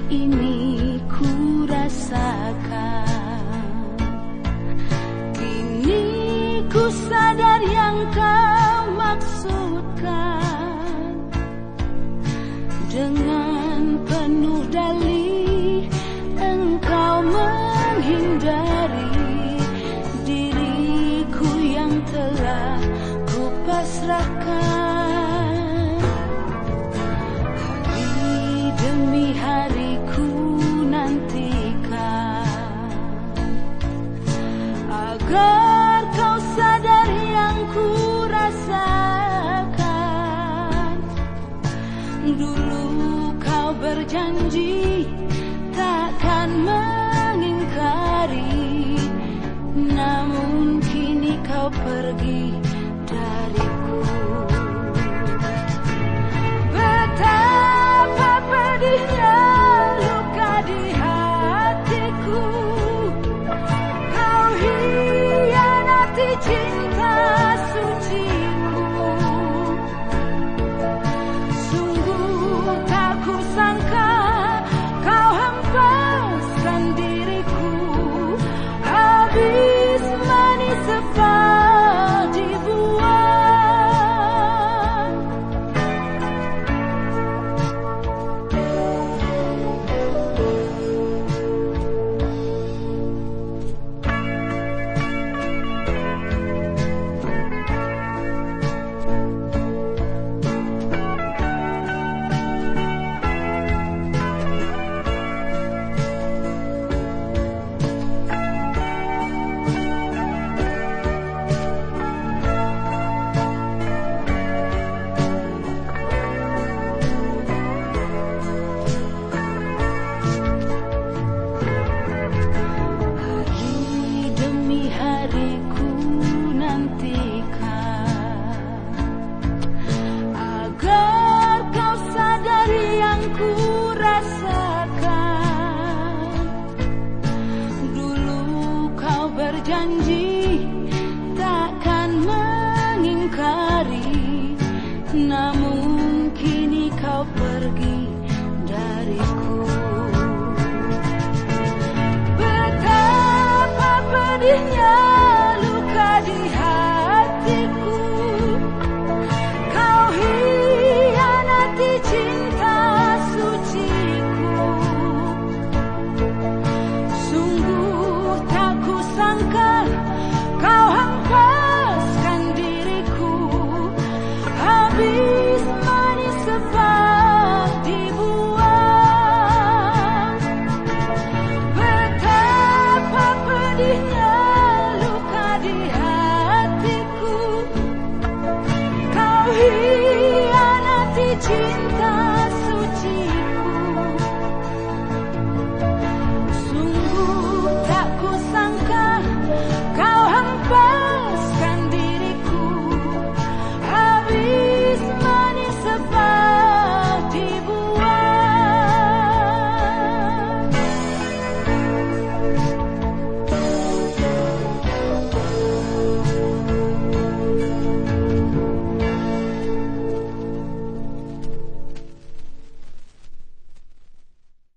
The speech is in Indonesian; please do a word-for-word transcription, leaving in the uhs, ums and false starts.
ini ku rasakan. Kini ku sadar yang kau maksudkan. Dengan penuh dalih engkau menghindari diriku yang telah ku pasrahkan. Hari demi hari ku nantikan agar kau sadar yang ku rasakan. Dulu kau berjanji takkan mengingkari, namun kini kau pergi dariku. Betapa pedihnya luka di hatiku. Kau hianati cinta suciku. Sungguh tak kusangka kau hempaskan diriku. Habis manis sepah dibuang. Janji takkan mengingkari, namun kini kau pergi dariku. Betapa pedihnya luka di hatiku. Kau hianati cinta suciku. Sungguh tak kusangka kau hempaskan diriku. Habis manis sepah dibuang. Betapa pedihnya luka di hatiku. Kau hianati cinta